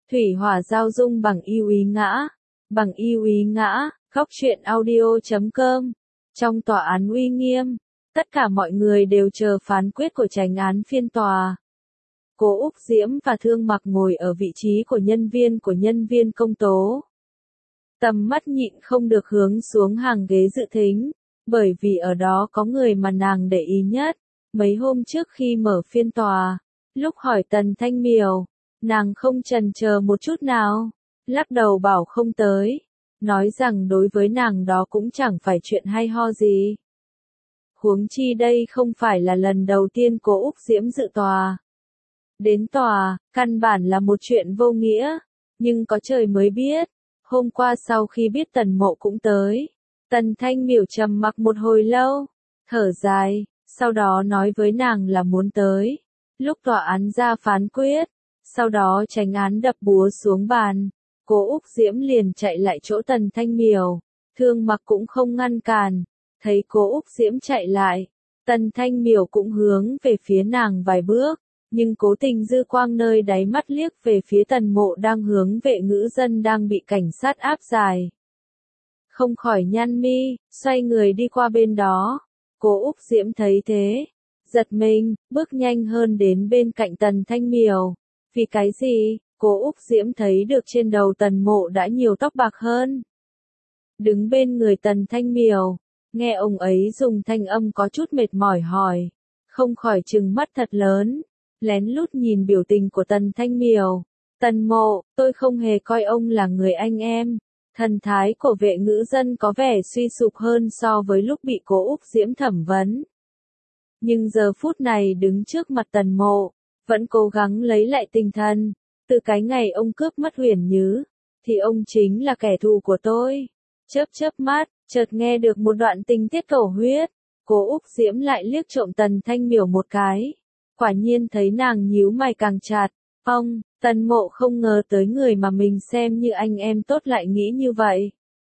Thủy hỏa giao dung bằng yêu ý ngã. Bằng yêu ý ngã, góc truyện audio.com. Trong tòa án uy nghiêm, tất cả mọi người đều chờ phán quyết của chánh án phiên tòa. Cố Úc Diễm và Thương Mặc ngồi ở vị trí của nhân viên công tố. Tầm mắt nhịn không được hướng xuống hàng ghế dự thính, bởi vì ở đó có người mà nàng để ý nhất. Mấy hôm trước khi mở phiên tòa, lúc hỏi Tần Thanh Miểu, nàng không chần chờ một chút nào, lắc đầu bảo không tới, nói rằng đối với nàng đó cũng chẳng phải chuyện hay ho gì. Huống chi đây không phải là lần đầu tiên Cố Úc Diễm dự tòa. Đến tòa, căn bản là một chuyện vô nghĩa, nhưng có trời mới biết, hôm qua sau khi biết Tần Mộ cũng tới, Tần Thanh Miểu trầm mặc một hồi lâu, thở dài, sau đó nói với nàng là muốn tới. Lúc tòa án ra phán quyết, sau đó chánh án đập búa xuống bàn, Cố Úc Diễm liền chạy lại chỗ Tần Thanh Miểu, Thương Mặc cũng không ngăn cản, thấy Cố Úc Diễm chạy lại, Tần Thanh Miểu cũng hướng về phía nàng vài bước, nhưng cố tình dư quang nơi đáy mắt liếc về phía Tần Mộ đang hướng Vệ Ngữ Dân đang bị cảnh sát áp giải. Không khỏi nhăn mi, xoay người đi qua bên đó. Cố Úc Diễm thấy thế, giật mình, bước nhanh hơn đến bên cạnh Tần Thanh Miểu. Vì cái gì? Cố Úc Diễm thấy được trên đầu Tần Mộ đã nhiều tóc bạc hơn. Đứng bên người Tần Thanh Miểu, nghe ông ấy dùng thanh âm có chút mệt mỏi hỏi, không khỏi trừng mắt thật lớn, lén lút nhìn biểu tình của Tần Thanh Miểu. Tần Mộ, tôi không hề coi ông là người anh em. Thần thái của Vệ Ngữ Dân có vẻ suy sụp hơn so với lúc bị Cố Úc Diễm thẩm vấn. Nhưng giờ phút này đứng trước mặt Tần Mộ, vẫn cố gắng lấy lại tinh thần. Từ cái ngày ông cướp mất Huyền Như, thì ông chính là kẻ thù của tôi. Chớp chớp mắt, chợt nghe được một đoạn tình tiết cầu huyết. Cố Úc Diễm lại liếc trộm Tần Thanh Miểu một cái. Quả nhiên thấy nàng nhíu mày càng chặt. Ông, Tần Mộ không ngờ tới người mà mình xem như anh em tốt lại nghĩ như vậy.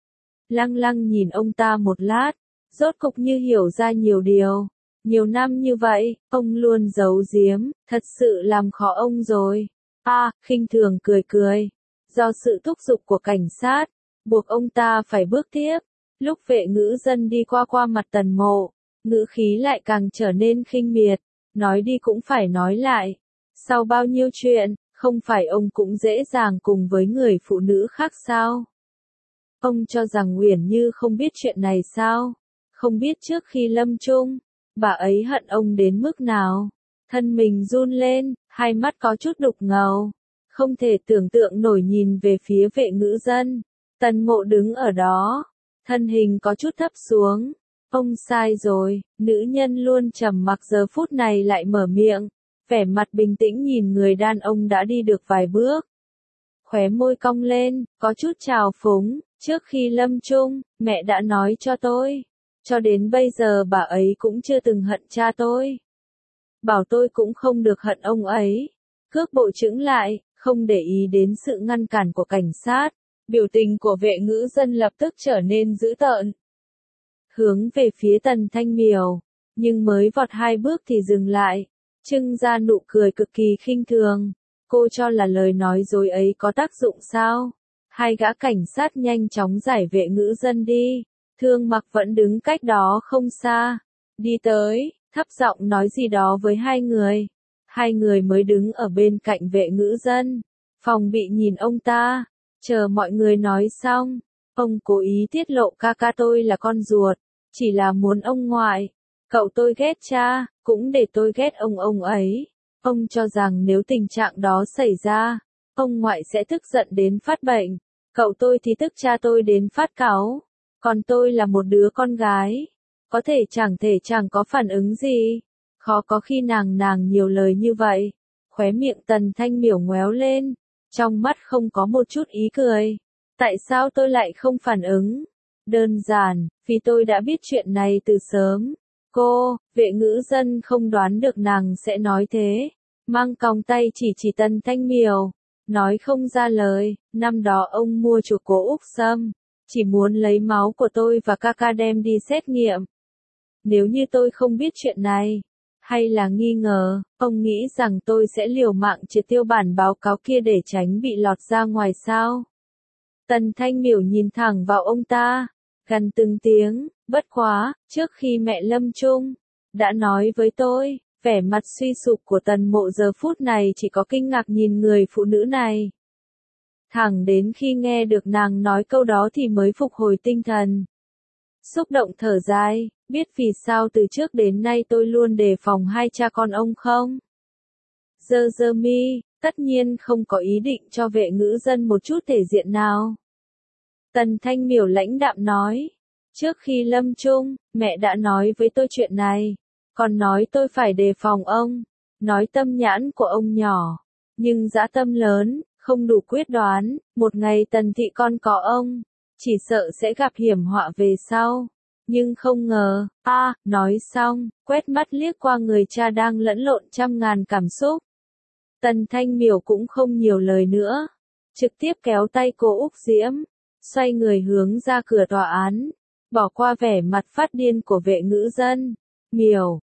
Lăng lăng nhìn ông ta một lát, rốt cục như hiểu ra nhiều điều. Nhiều năm như vậy, ông luôn giấu giếm, thật sự làm khó ông rồi. Khinh thường cười cười. Do sự thúc giục của cảnh sát, buộc ông ta phải bước tiếp. Lúc Vệ Ngữ Dân đi qua mặt Tần Mộ, ngữ khí lại càng trở nên khinh miệt, nói đi cũng phải nói lại. Sau bao nhiêu chuyện, không phải ông cũng dễ dàng cùng với người phụ nữ khác sao? Ông cho rằng Uyển Như không biết chuyện này sao? Không biết trước khi lâm chung, bà ấy hận ông đến mức nào? Thân mình run lên, hai mắt có chút đục ngầu, không thể tưởng tượng nổi nhìn về phía Vệ Ngữ Dân. Tần Mộ đứng ở đó, thân hình có chút thấp xuống. Ông sai rồi, nữ nhân luôn trầm mặc giờ phút này lại mở miệng, vẻ mặt bình tĩnh nhìn người đàn ông đã đi được vài bước. Khóe môi cong lên, có chút trào phúng, trước khi lâm chung, mẹ đã nói cho tôi. Cho đến bây giờ bà ấy cũng chưa từng hận cha tôi. Bảo tôi cũng không được hận ông ấy. Cước bộ chững lại, không để ý đến sự ngăn cản của cảnh sát. Biểu tình của Vệ Ngữ Dân lập tức trở nên dữ tợn. Hướng về phía Tần Thanh Miểu, nhưng mới vọt hai bước thì dừng lại, trưng ra nụ cười cực kỳ khinh thường. Cô cho là lời nói dối ấy có tác dụng sao? Hai gã cảnh sát nhanh chóng giải Vệ Ngữ Dân đi. Thương Mặc vẫn đứng cách đó không xa, đi tới, thấp giọng nói gì đó với hai người. Hai người mới đứng ở bên cạnh Vệ Ngữ Dân, phòng bị nhìn ông ta, chờ mọi người nói xong. Ông cố ý tiết lộ ca ca tôi là con ruột, chỉ là muốn ông ngoại. Cậu tôi ghét cha, cũng để tôi ghét ông ấy. Ông cho rằng nếu tình trạng đó xảy ra, ông ngoại sẽ tức giận đến phát bệnh. Cậu tôi thì tức cha tôi đến phát cáu. Còn tôi là một đứa con gái, có thể chẳng có phản ứng gì. Khó có khi nàng nhiều lời như vậy. Khóe miệng Tần Thanh Miểu ngoéo lên, trong mắt không có một chút ý cười. Tại sao tôi lại không phản ứng? Đơn giản, vì tôi đã biết chuyện này từ sớm. Vệ Ngữ Dân không đoán được nàng sẽ nói thế. Mang còng tay chỉ Tần Thanh Miểu, nói không ra lời. Năm đó ông mua chuộc Cố Úc Sâm, chỉ muốn lấy máu của tôi và ca ca đem đi xét nghiệm. Nếu như tôi không biết chuyện này, Hay là nghi ngờ, ông nghĩ rằng tôi sẽ liều mạng triệt tiêu bản báo cáo kia để tránh bị lọt ra ngoài sao? Tần Thanh Miểu nhìn thẳng vào ông ta, gằn từng tiếng, bất quá, trước khi mẹ lâm chung, đã nói với tôi, vẻ mặt suy sụp của Tần Mộ giờ phút này chỉ có kinh ngạc nhìn người phụ nữ này. Thẳng đến khi nghe được nàng nói câu đó thì mới phục hồi tinh thần. Xúc động thở dài, biết vì sao từ trước đến nay tôi luôn đề phòng hai cha con ông không? Giơ mi, tất nhiên không có ý định cho Vệ Ngữ Dân một chút thể diện nào. Tần Thanh Miểu lãnh đạm nói, trước khi lâm chung, mẹ đã nói với tôi chuyện này, còn nói tôi phải đề phòng ông, nói tâm nhãn của ông nhỏ, nhưng dã tâm lớn, không đủ quyết đoán, một ngày Tần thị con có ông, chỉ sợ sẽ gặp hiểm họa về sau. Nhưng không ngờ, nói xong, quét mắt liếc qua người cha đang lẫn lộn trăm ngàn cảm xúc. Tần Thanh Miểu cũng không nhiều lời nữa, trực tiếp kéo tay cô Úc Diễm, xoay người hướng ra cửa tòa án, bỏ qua vẻ mặt phát điên của Vệ Ngữ Dân. Miểu,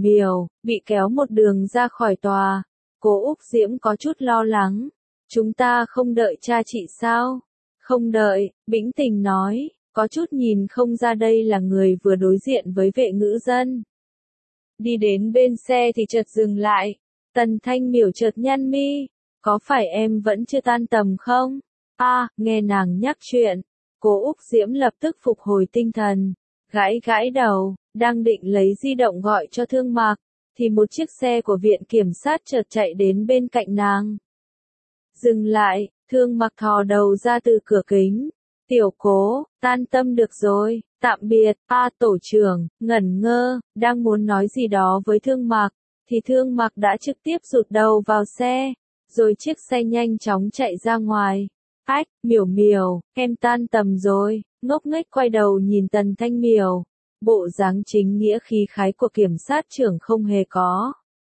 bị kéo một đường ra khỏi tòa, cô Úc Diễm có chút lo lắng, chúng ta không đợi cha chị sao? Không đợi, bĩnh tình nói, có chút nhìn không ra đây là người vừa đối diện với Vệ Ngữ Dân. Đi đến bên xe thì chợt dừng lại, Tần Thanh Miểu chợt nhăn mi, có phải em vẫn chưa tan tầm không? Nghe nàng nhắc chuyện, cô Úc Diễm lập tức phục hồi tinh thần, gãi đầu, đang định lấy di động gọi cho Thương Mạc, thì một chiếc xe của viện kiểm sát chợt chạy đến bên cạnh nàng. Dừng lại, Thương Mạc thò đầu ra từ cửa kính. Tiểu Cố, tan tâm được rồi, tạm biệt, tổ trưởng, ngẩn ngơ, đang muốn nói gì đó với Thương Mạc, thì Thương Mạc đã trực tiếp rụt đầu vào xe, rồi chiếc xe nhanh chóng chạy ra ngoài. Ách, Miểu, em tan tầm rồi, ngốc nghếch quay đầu nhìn Tần Thanh Miểu, bộ dáng chính nghĩa khí khái của kiểm sát trưởng không hề có.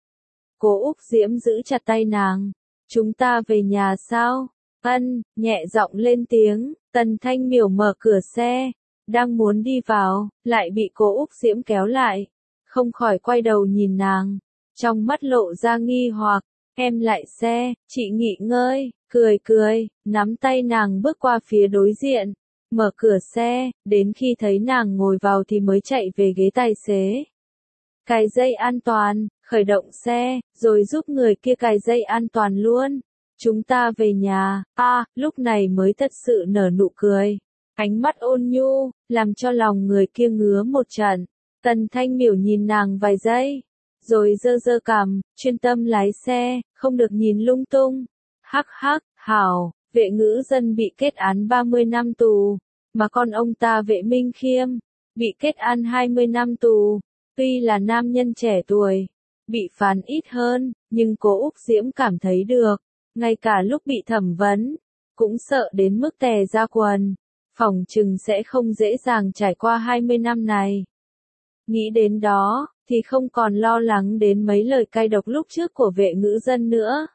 Cô Úc Diễm giữ chặt tay nàng, chúng ta về nhà sao? Nhẹ giọng lên tiếng, Tần Thanh Miểu mở cửa xe, đang muốn đi vào, lại bị cô Úc Diễm kéo lại, không khỏi quay đầu nhìn nàng, trong mắt lộ ra nghi hoặc, em lại xe, chị nghỉ ngơi, cười, nắm tay nàng bước qua phía đối diện, mở cửa xe, đến khi thấy nàng ngồi vào thì mới chạy về ghế tài xế. Cài dây an toàn, khởi động xe, rồi giúp người kia cài dây an toàn luôn. Chúng ta về nhà, lúc này mới thật sự nở nụ cười. Ánh mắt ôn nhu, làm cho lòng người kia ngứa một trận. Tần Thanh Miểu nhìn nàng vài giây, rồi giơ cằm, chuyên tâm lái xe, không được nhìn lung tung. Hắc, hảo, Vệ Ngữ Dân bị kết án 30 năm tù, mà con ông ta Vệ Minh Khiêm, bị kết án 20 năm tù. Tuy là nam nhân trẻ tuổi, bị phán ít hơn, nhưng cô Úc Diễm cảm thấy được. Ngay cả lúc bị thẩm vấn, cũng sợ đến mức tè ra quần, phỏng chừng sẽ không dễ dàng trải qua 20 năm này. Nghĩ đến đó, thì không còn lo lắng đến mấy lời cay độc lúc trước của Vệ Ngữ Dân nữa.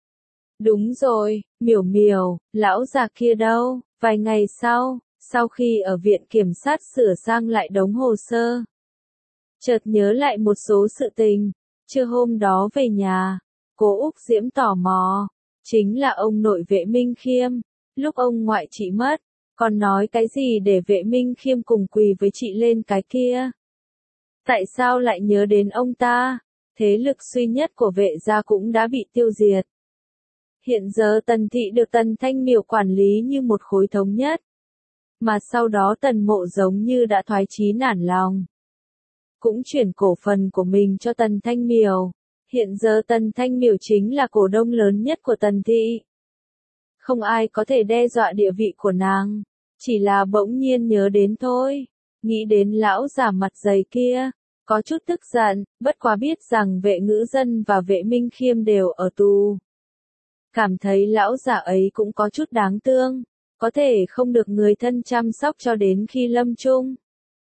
Đúng rồi, Miểu, lão già kia đâu? Vài ngày sau khi ở viện kiểm sát sửa sang lại đống hồ sơ, chợt nhớ lại một số sự tình, trưa hôm đó về nhà, cô Úc Diễm tò mò. Chính là ông nội Vệ Minh Khiêm, lúc ông ngoại chị mất, còn nói cái gì để Vệ Minh Khiêm cùng quỳ với chị lên cái kia? Tại sao lại nhớ đến ông ta? Thế lực duy nhất của Vệ gia cũng đã bị tiêu diệt. Hiện giờ Tần thị được Tần Thanh Miểu quản lý như một khối thống nhất. Mà sau đó Tần Mộ giống như đã thoái chí nản lòng, cũng chuyển cổ phần của mình cho Tần Thanh Miểu. Hiện giờ Tần Thanh Miểu chính là cổ đông lớn nhất của Tần thị. Không ai có thể đe dọa địa vị của nàng, chỉ là bỗng nhiên nhớ đến thôi. Nghĩ đến lão già mặt dày kia, có chút tức giận, bất quá biết rằng Vệ Ngữ Dân và Vệ Minh Khiêm đều ở tù. Cảm thấy lão già ấy cũng có chút đáng thương, có thể không được người thân chăm sóc cho đến khi lâm chung.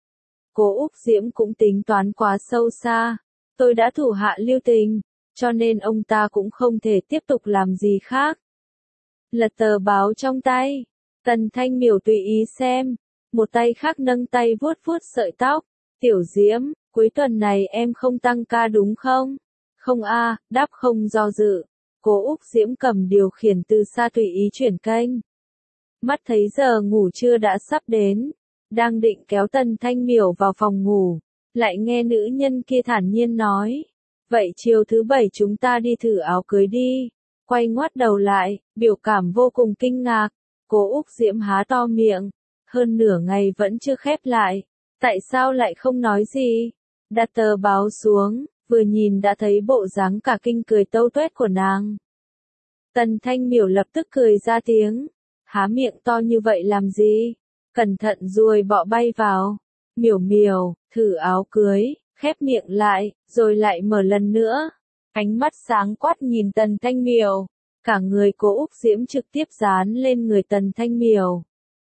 Cô Úc Diễm cũng tính toán quá sâu xa. Tôi đã thủ hạ lưu tình, cho nên ông ta cũng không thể tiếp tục làm gì khác. Lật tờ báo trong tay, Tần Thanh Miểu tùy ý xem, một tay khác nâng tay vuốt sợi tóc. Tiểu Diễm, cuối tuần này em không tăng ca đúng không? Không a, đáp không do dự. Cố Úc Diễm cầm điều khiển từ xa tùy ý chuyển kênh. Mắt thấy giờ ngủ trưa đã sắp đến, đang định kéo Tần Thanh Miểu vào phòng ngủ, lại nghe nữ nhân kia thản nhiên nói, vậy chiều thứ bảy chúng ta đi thử áo cưới đi. Quay ngoắt đầu lại, biểu cảm vô cùng kinh ngạc, Cố Úc Diễm há to miệng, hơn nửa ngày vẫn chưa khép lại, tại sao lại không nói gì? Đặt tờ báo xuống, vừa nhìn đã thấy bộ dáng cả kinh cười tâu tuét của nàng. Tần Thanh Miểu lập tức cười ra tiếng, há miệng to như vậy làm gì? Cẩn thận ruồi bọ bay vào. Miểu Miểu, thử áo cưới, khép miệng lại, rồi lại mở lần nữa. Ánh mắt sáng quát nhìn Tần Thanh Miểu, cả người Cố Úc Diễm trực tiếp dán lên người Tần Thanh Miểu.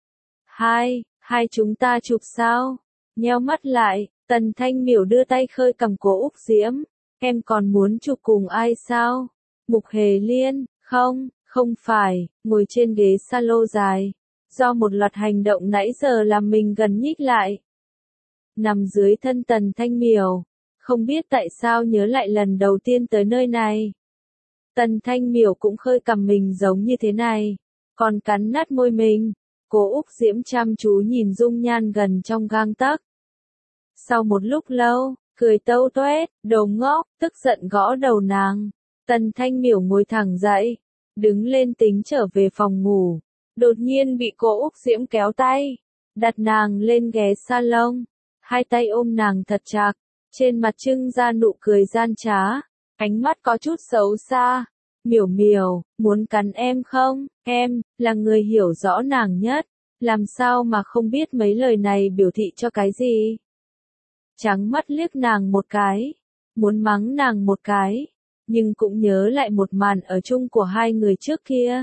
Hai chúng ta chụp sao? Nheo mắt lại, Tần Thanh Miểu đưa tay khơi cằm Cố Úc Diễm, em còn muốn chụp cùng ai sao? Mục Hề Liên, không phải, ngồi trên ghế salon dài, do một loạt hành động nãy giờ làm mình gần nhích lại. Nằm dưới thân Tần Thanh Miểu, không biết tại sao nhớ lại lần đầu tiên tới nơi này. Tần Thanh Miểu cũng khơi cằm mình giống như thế này, còn cắn nát môi mình. Cố Úc Diễm chăm chú nhìn dung nhan gần trong gang tấc. Sau một lúc lâu, cười tâu tuét, đồ ngốc, tức giận gõ đầu nàng. Tần Thanh Miểu ngồi thẳng dậy, đứng lên tính trở về phòng ngủ. Đột nhiên bị Cố Úc Diễm kéo tay, đặt nàng lên ghế salon, hai tay ôm nàng thật chặt, trên mặt trưng ra nụ cười gian trá, ánh mắt có chút xấu xa. Miểu Miểu, muốn cắn em không? Em, là người hiểu rõ nàng nhất, làm sao mà không biết mấy lời này biểu thị cho cái gì? Trắng mắt liếc nàng một cái, muốn mắng nàng một cái, nhưng cũng nhớ lại một màn ở chung của hai người trước kia.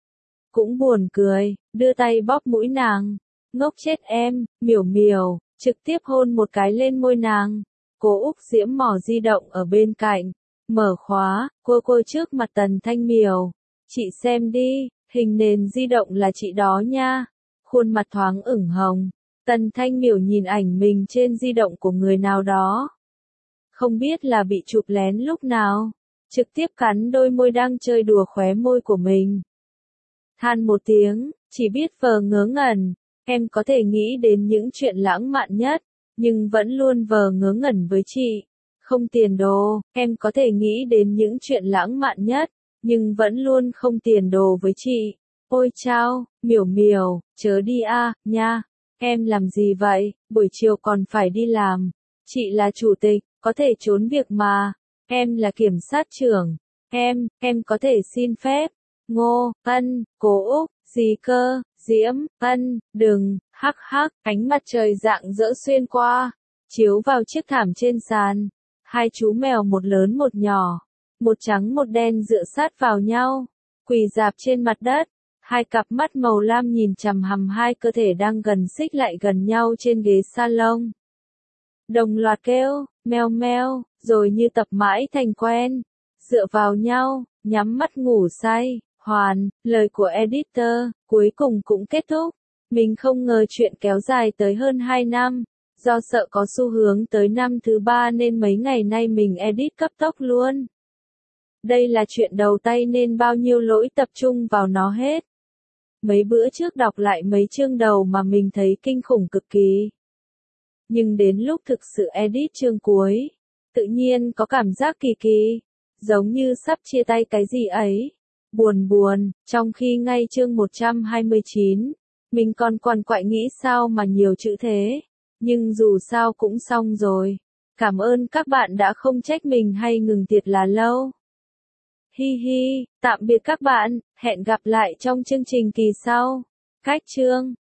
Cũng buồn cười, đưa tay bóp mũi nàng, ngốc chết em, Miểu Miểu, trực tiếp hôn một cái lên môi nàng. Cố Úc Diễm mò di động ở bên cạnh, mở khóa, cô trước mặt Tần Thanh Miểu. Chị xem đi, hình nền di động là chị đó nha. Khuôn mặt thoáng ửng hồng. Tần Thanh Miểu nhìn ảnh mình trên di động của người nào đó. Không biết là bị chụp lén lúc nào. Trực tiếp cắn đôi môi đang chơi đùa khóe môi của mình. Than một tiếng, chỉ biết vờ ngớ ngẩn. Em có thể nghĩ đến những chuyện lãng mạn nhất, nhưng vẫn luôn vờ ngớ ngẩn với chị. Không tiền đồ, em có thể nghĩ đến những chuyện lãng mạn nhất, nhưng vẫn luôn không tiền đồ với chị. Ôi chao, Miểu Miểu, chớ đi nha. Em làm gì vậy, buổi chiều còn phải đi làm. Chị là chủ tịch, có thể trốn việc mà. Em là kiểm sát trưởng. Em có thể xin phép. Ngô, Ân, Cố Úc, gì cơ, Diễm, Ân, đừng, hắc, ánh mặt trời rạng rỡ xuyên qua, chiếu vào chiếc thảm trên sàn. Hai chú mèo một lớn một nhỏ, một trắng một đen dựa sát vào nhau, quỳ rạp trên mặt đất. Hai cặp mắt màu lam nhìn chằm hằm hai cơ thể đang gần xích lại gần nhau trên ghế salon. Đồng loạt kêu, meo meo, rồi như tập mãi thành quen, dựa vào nhau, nhắm mắt ngủ say. Hoàn, lời của editor, cuối cùng cũng kết thúc. Mình không ngờ chuyện kéo dài tới hơn 2 năm. Do sợ có xu hướng tới năm thứ 3 nên mấy ngày nay mình edit cấp tốc luôn. Đây là chuyện đầu tay nên bao nhiêu lỗi tập trung vào nó hết. Mấy bữa trước đọc lại mấy chương đầu mà mình thấy kinh khủng cực kỳ. Nhưng đến lúc thực sự edit chương cuối, tự nhiên có cảm giác kỳ kỳ, giống như sắp chia tay cái gì ấy. Buồn, trong khi ngay chương 129, mình còn quằn quại nghĩ sao mà nhiều chữ thế, nhưng dù sao cũng xong rồi. Cảm ơn các bạn đã không trách mình hay ngừng tiệt là lâu. Hi, tạm biệt các bạn, hẹn gặp lại trong chương trình kỳ sau. Cách chương